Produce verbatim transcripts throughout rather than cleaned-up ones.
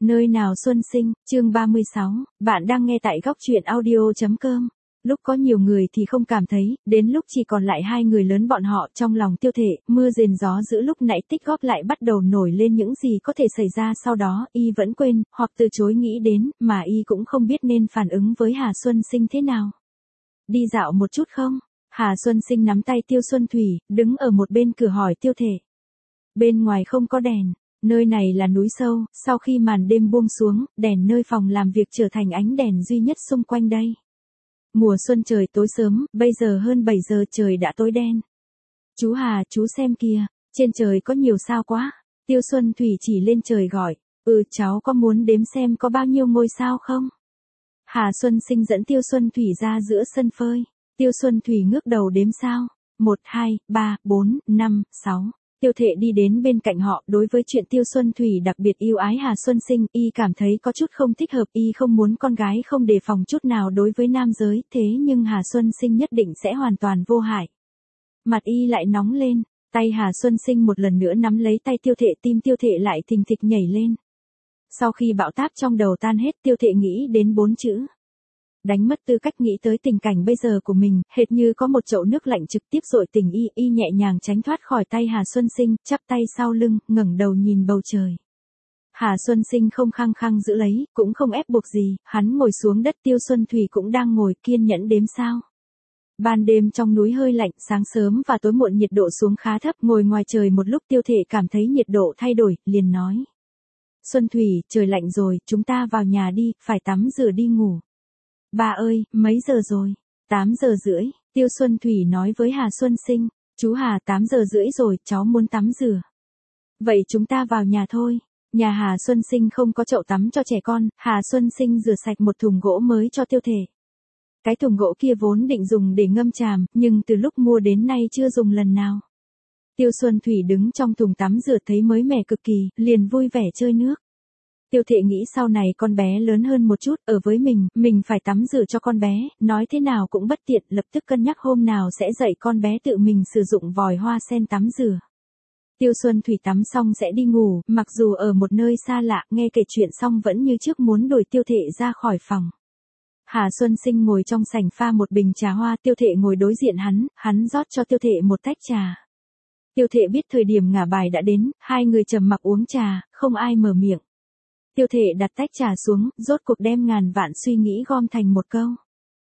Nơi nào Xuân Sinh, chương ba mươi sáu, bạn đang nghe tại góc truyện audio.com. Lúc có nhiều người thì không cảm thấy, đến lúc chỉ còn lại hai người lớn bọn họ trong lòng Tiêu Thể, mưa rền gió dữ lúc nãy tích góp lại bắt đầu nổi lên những gì có thể xảy ra sau đó, y vẫn quên, hoặc từ chối nghĩ đến, mà y cũng không biết nên phản ứng với Hà Xuân Sinh thế nào. Đi dạo một chút không? Hà Xuân Sinh nắm tay Tiêu Xuân Thủy, đứng ở một bên cửa hỏi Tiêu Thể. Bên ngoài không có đèn. Nơi này là núi sâu, sau khi màn đêm buông xuống, đèn nơi phòng làm việc trở thành ánh đèn duy nhất xung quanh đây. Mùa xuân trời tối sớm, bây giờ hơn bảy giờ trời đã tối đen. Chú Hà, chú xem kìa, trên trời có nhiều sao quá. Tiêu Xuân Thủy chỉ lên trời gọi, ừ cháu có muốn đếm xem có bao nhiêu ngôi sao không? Hà Xuân Sinh dẫn Tiêu Xuân Thủy ra giữa sân phơi. Tiêu Xuân Thủy ngước đầu đếm sao, một, hai, ba, bốn, năm, sáu. Tiêu Thể đi đến bên cạnh họ, đối với chuyện Tiêu Xuân Thủy đặc biệt yêu ái Hà Xuân Sinh, y cảm thấy có chút không thích hợp, y không muốn con gái không đề phòng chút nào đối với nam giới, thế nhưng Hà Xuân Sinh nhất định sẽ hoàn toàn vô hại. Mặt y lại nóng lên, tay Hà Xuân Sinh một lần nữa nắm lấy tay Tiêu Thể, tim Tiêu Thể lại thình thịch nhảy lên. Sau khi bão táp trong đầu tan hết, Tiêu Thể nghĩ đến bốn chữ. Đánh mất tư cách, nghĩ tới tình cảnh bây giờ của mình, hệt như có một chậu nước lạnh trực tiếp dội tình y, y nhẹ nhàng tránh thoát khỏi tay Hà Xuân Sinh, chắp tay sau lưng, ngẩng đầu nhìn bầu trời. Hà Xuân Sinh không khăng khăng giữ lấy, cũng không ép buộc gì, hắn ngồi xuống đất, Tiêu Xuân Thủy cũng đang ngồi kiên nhẫn đếm sao. Ban đêm trong núi hơi lạnh, sáng sớm và tối muộn nhiệt độ xuống khá thấp, ngồi ngoài trời một lúc Tiêu Thể cảm thấy nhiệt độ thay đổi, liền nói. Xuân Thủy, trời lạnh rồi, chúng ta vào nhà đi, phải tắm rửa đi ngủ. Ba ơi, mấy giờ rồi? tám giờ rưỡi, Tiêu Xuân Thủy nói với Hà Xuân Sinh. Chú Hà, tám giờ rưỡi rồi, cháu muốn tắm rửa. Vậy chúng ta vào nhà thôi. Nhà Hà Xuân Sinh không có chậu tắm cho trẻ con, Hà Xuân Sinh rửa sạch một thùng gỗ mới cho Tiêu Thể. Cái thùng gỗ kia vốn định dùng để ngâm tràm, nhưng từ lúc mua đến nay chưa dùng lần nào. Tiêu Xuân Thủy đứng trong thùng tắm rửa thấy mới mẻ cực kỳ, liền vui vẻ chơi nước. Tiêu Thể nghĩ sau này con bé lớn hơn một chút, ở với mình, mình phải tắm rửa cho con bé, nói thế nào cũng bất tiện, lập tức cân nhắc hôm nào sẽ dạy con bé tự mình sử dụng vòi hoa sen tắm rửa. Tiêu Xuân Thủy tắm xong sẽ đi ngủ, mặc dù ở một nơi xa lạ, nghe kể chuyện xong vẫn như trước muốn đuổi Tiêu Thể ra khỏi phòng. Hà Xuân Sinh ngồi trong sảnh pha một bình trà hoa, Tiêu Thể ngồi đối diện hắn, hắn rót cho Tiêu Thể một tách trà. Tiêu Thể biết thời điểm ngả bài đã đến, hai người trầm mặc uống trà, không ai mở miệng. Tiêu Thể đặt tách trà xuống, rốt cuộc đem ngàn vạn suy nghĩ gom thành một câu.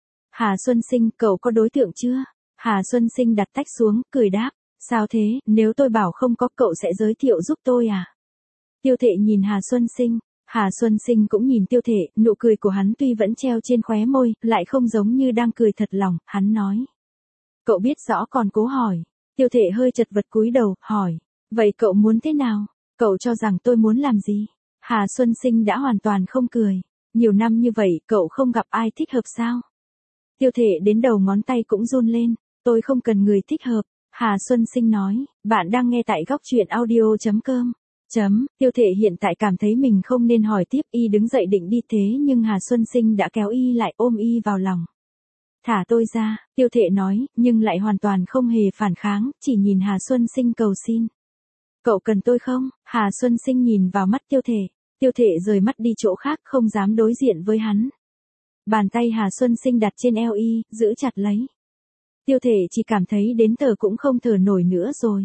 Hà Xuân Sinh, cậu có đối tượng chưa? Hà Xuân Sinh đặt tách xuống, cười đáp. Sao thế, nếu tôi bảo không có cậu sẽ giới thiệu giúp tôi à? Tiêu Thể nhìn Hà Xuân Sinh. Hà Xuân Sinh cũng nhìn Tiêu Thể, nụ cười của hắn tuy vẫn treo trên khóe môi, lại không giống như đang cười thật lòng, hắn nói. Cậu biết rõ còn cố hỏi. Tiêu Thể hơi chật vật cúi đầu, hỏi. Vậy cậu muốn thế nào? Cậu cho rằng tôi muốn làm gì? Hà Xuân Sinh đã hoàn toàn không cười. Nhiều năm như vậy, cậu không gặp ai thích hợp sao? Tiêu Thể đến đầu ngón tay cũng run lên. Tôi không cần người thích hợp. Hà Xuân Sinh nói, bạn đang nghe tại góc truyện audio.com. Chấm, Tiêu Thể hiện tại cảm thấy mình không nên hỏi tiếp, y đứng dậy định đi thế nhưng Hà Xuân Sinh đã kéo y lại, ôm y vào lòng. Thả tôi ra, Tiêu Thể nói, nhưng lại hoàn toàn không hề phản kháng, chỉ nhìn Hà Xuân Sinh cầu xin. Cậu cần tôi không? Hà Xuân Sinh nhìn vào mắt Tiêu Thể. Tiêu Thể rời mắt đi chỗ khác, không dám đối diện với hắn. Bàn tay Hà Xuân Sinh đặt trên eo y, giữ chặt lấy. Tiêu Thể chỉ cảm thấy đến thở cũng không thở nổi nữa rồi.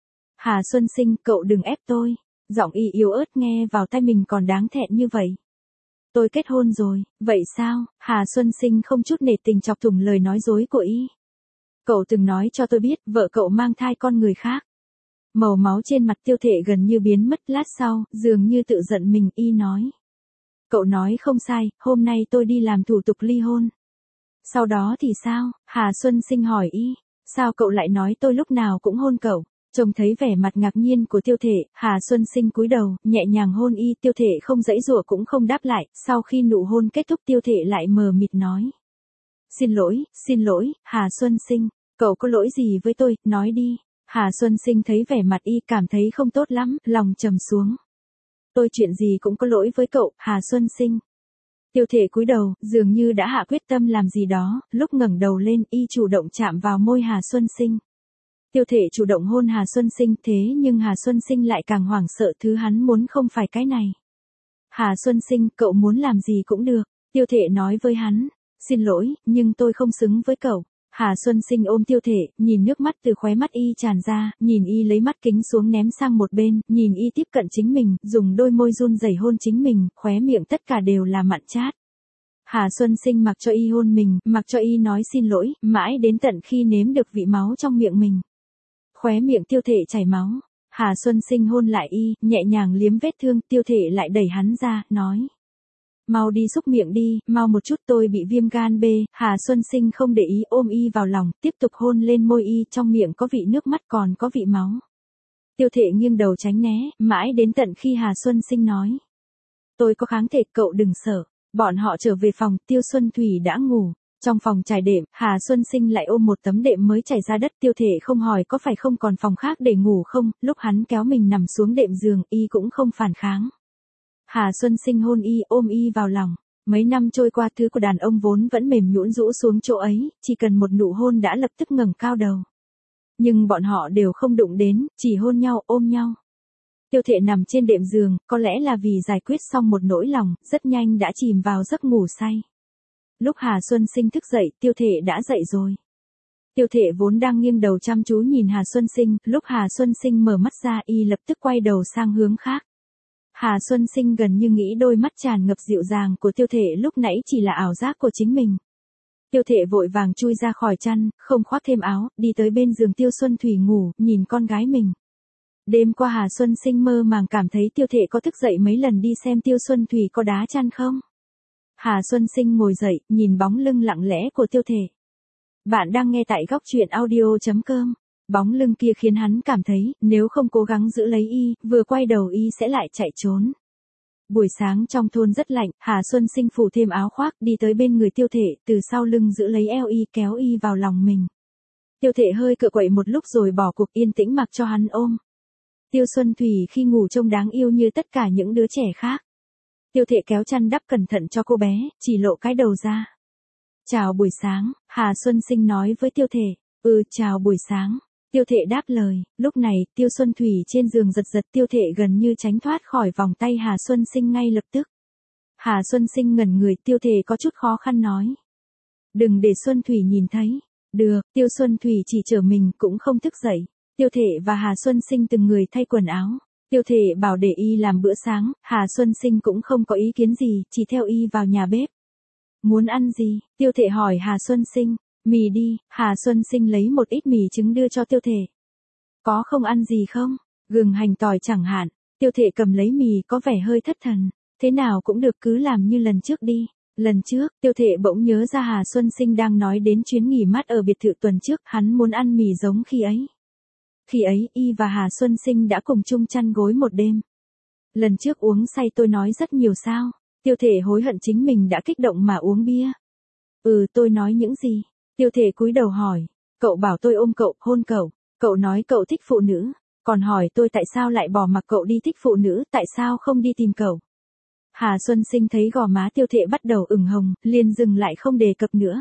Hà Xuân Sinh, cậu đừng ép tôi. Giọng y yếu ớt nghe vào tai mình còn đáng thẹn như vậy. Tôi kết hôn rồi, vậy sao? Hà Xuân Sinh không chút nể tình chọc thủng lời nói dối của y. Cậu từng nói cho tôi biết, vợ cậu mang thai con người khác. Màu máu trên mặt Tiêu Thể gần như biến mất, lát sau, dường như tự giận mình, y nói. Cậu nói không sai, hôm nay tôi đi làm thủ tục ly hôn. Sau đó thì sao? Hà Xuân Sinh hỏi y. Sao cậu lại nói tôi lúc nào cũng hôn cậu? Trông thấy vẻ mặt ngạc nhiên của Tiêu Thể, Hà Xuân Sinh cúi đầu, nhẹ nhàng hôn y, Tiêu Thể không giãy giụa cũng không đáp lại, sau khi nụ hôn kết thúc Tiêu Thể lại mờ mịt nói. Xin lỗi, xin lỗi, Hà Xuân Sinh, cậu có lỗi gì với tôi, nói đi. Hà Xuân Sinh thấy vẻ mặt y cảm thấy không tốt lắm, lòng trầm xuống. Tôi chuyện gì cũng có lỗi với cậu, Hà Xuân Sinh. Tiêu Thể cúi đầu, dường như đã hạ quyết tâm làm gì đó, lúc ngẩng đầu lên, y chủ động chạm vào môi Hà Xuân Sinh. Tiêu Thể chủ động hôn Hà Xuân Sinh, thế nhưng Hà Xuân Sinh lại càng hoảng sợ, thứ hắn muốn không phải cái này. Hà Xuân Sinh, cậu muốn làm gì cũng được. Tiêu Thệ nói với hắn. Xin lỗi, nhưng tôi không xứng với cậu. Hà Xuân Sinh ôm Tiêu Thệ, nhìn nước mắt từ khóe mắt y tràn ra, nhìn y lấy mắt kính xuống ném sang một bên, nhìn y tiếp cận chính mình, dùng đôi môi run rẩy hôn chính mình, khóe miệng tất cả đều là mặn chát. Hà Xuân Sinh mặc cho y hôn mình, mặc cho y nói xin lỗi, mãi đến tận khi nếm được vị máu trong miệng mình. Khóe miệng Tiêu Thệ chảy máu. Hà Xuân Sinh hôn lại y, nhẹ nhàng liếm vết thương, Tiêu Thệ lại đẩy hắn ra, nói. Mau đi xúc miệng đi, mau một chút, tôi bị viêm gan B. Hà Xuân Sinh không để ý, ôm y vào lòng, tiếp tục hôn lên môi y, trong miệng có vị nước mắt còn có vị máu. Tiêu Thệ nghiêng đầu tránh né, mãi đến tận khi Hà Xuân Sinh nói. Tôi có kháng thể, cậu đừng sợ. Bọn họ trở về phòng, Tiêu Xuân Thủy đã ngủ. Trong phòng trải đệm, Hà Xuân Sinh lại ôm một tấm đệm mới trải ra đất. Tiêu Thệ không hỏi có phải không còn phòng khác để ngủ không, lúc hắn kéo mình nằm xuống đệm giường, y cũng không phản kháng. Hà Xuân Sinh hôn y, ôm y vào lòng. Mấy năm trôi qua, thứ của đàn ông vốn vẫn mềm nhũn rũ xuống chỗ ấy, chỉ cần một nụ hôn đã lập tức ngẩng cao đầu. Nhưng bọn họ đều không đụng đến, chỉ hôn nhau, ôm nhau. Tiêu Thệ nằm trên đệm giường, có lẽ là vì giải quyết xong một nỗi lòng, rất nhanh đã chìm vào giấc ngủ say. Lúc Hà Xuân Sinh thức dậy, Tiêu Thệ đã dậy rồi. Tiêu Thệ vốn đang nghiêng đầu chăm chú nhìn Hà Xuân Sinh, lúc Hà Xuân Sinh mở mắt ra, y lập tức quay đầu sang hướng khác. Hà Xuân Sinh gần như nghĩ đôi mắt tràn ngập dịu dàng của Tiêu Thệ lúc nãy chỉ là ảo giác của chính mình. Tiêu Thệ vội vàng chui ra khỏi chăn, không khoác thêm áo, đi tới bên giường Tiêu Xuân Thủy ngủ, nhìn con gái mình. Đêm qua Hà Xuân Sinh mơ màng cảm thấy Tiêu Thệ có thức dậy mấy lần đi xem Tiêu Xuân Thủy có đá chăn không. Hà Xuân Sinh ngồi dậy, nhìn bóng lưng lặng lẽ của Tiêu Thệ. Bạn đang nghe tại góc truyện audio chấm com. Bóng lưng kia khiến hắn cảm thấy, nếu không cố gắng giữ lấy y, vừa quay đầu y sẽ lại chạy trốn. Buổi sáng trong thôn rất lạnh, Hà Xuân Sinh phủ thêm áo khoác, đi tới bên người Tiêu Thệ, từ sau lưng giữ lấy eo y, kéo y vào lòng mình. Tiêu Thệ hơi cựa quậy một lúc rồi bỏ cuộc, yên tĩnh mặc cho hắn ôm. Tiêu Xuân Thủy khi ngủ trông đáng yêu như tất cả những đứa trẻ khác. Tiêu Thệ kéo chăn đắp cẩn thận cho cô bé, chỉ lộ cái đầu ra. Chào buổi sáng, Hà Xuân Sinh nói với Tiêu Thệ. Ừ, chào buổi sáng. Tiêu Thệ đáp lời. Lúc này, Tiêu Xuân Thủy trên giường giật giật, Tiêu Thệ gần như tránh thoát khỏi vòng tay Hà Xuân Sinh ngay lập tức. Hà Xuân Sinh ngẩn người, Tiêu Thệ có chút khó khăn nói. Đừng để Xuân Thủy nhìn thấy. Được, Tiêu Xuân Thủy chỉ chở mình cũng không thức dậy. Tiêu Thệ và Hà Xuân Sinh từng người thay quần áo. Tiêu Thệ bảo để y làm bữa sáng, Hà Xuân Sinh cũng không có ý kiến gì, chỉ theo y vào nhà bếp. Muốn ăn gì? Tiêu Thệ hỏi Hà Xuân Sinh. Mì đi, Hà Xuân Sinh lấy một ít mì trứng đưa cho Tiêu Thệ. Có không ăn gì không? Gừng hành tỏi chẳng hạn. Tiêu Thệ cầm lấy mì có vẻ hơi thất thần. Thế nào cũng được, cứ làm như lần trước đi. Lần trước, Tiêu Thệ bỗng nhớ ra Hà Xuân Sinh đang nói đến chuyến nghỉ mát ở biệt thự tuần trước, hắn muốn ăn mì giống khi ấy. Khi ấy, y và Hà Xuân Sinh đã cùng chung chăn gối một đêm. Lần trước uống say tôi nói rất nhiều sao? Tiêu Thệ hối hận chính mình đã kích động mà uống bia. Ừ, tôi nói những gì? Tiêu Thệ cúi đầu hỏi. Cậu bảo tôi ôm cậu, hôn cậu. Cậu nói cậu thích phụ nữ. Còn hỏi tôi tại sao lại bỏ mặc cậu đi thích phụ nữ, tại sao không đi tìm cậu. Hà Xuân Sinh thấy gò má Tiêu Thệ bắt đầu ửng hồng, liền dừng lại không đề cập nữa.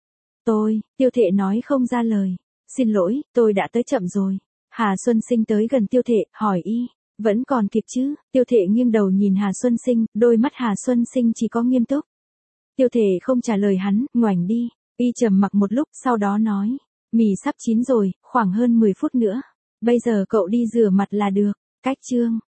Tôi, Tiêu Thệ nói không ra lời. Xin lỗi, tôi đã tới chậm rồi. Hà Xuân Sinh tới gần Tiêu Thệ, hỏi y. Vẫn còn kịp chứ? Tiêu Thệ nghiêng đầu nhìn Hà Xuân Sinh, đôi mắt Hà Xuân Sinh chỉ có nghiêm túc. Tiêu Thệ không trả lời hắn, ngoảnh đi. Y trầm mặc một lúc, sau đó nói. Mì sắp chín rồi, khoảng hơn mười phút nữa. Bây giờ cậu đi rửa mặt là được. Cách chương.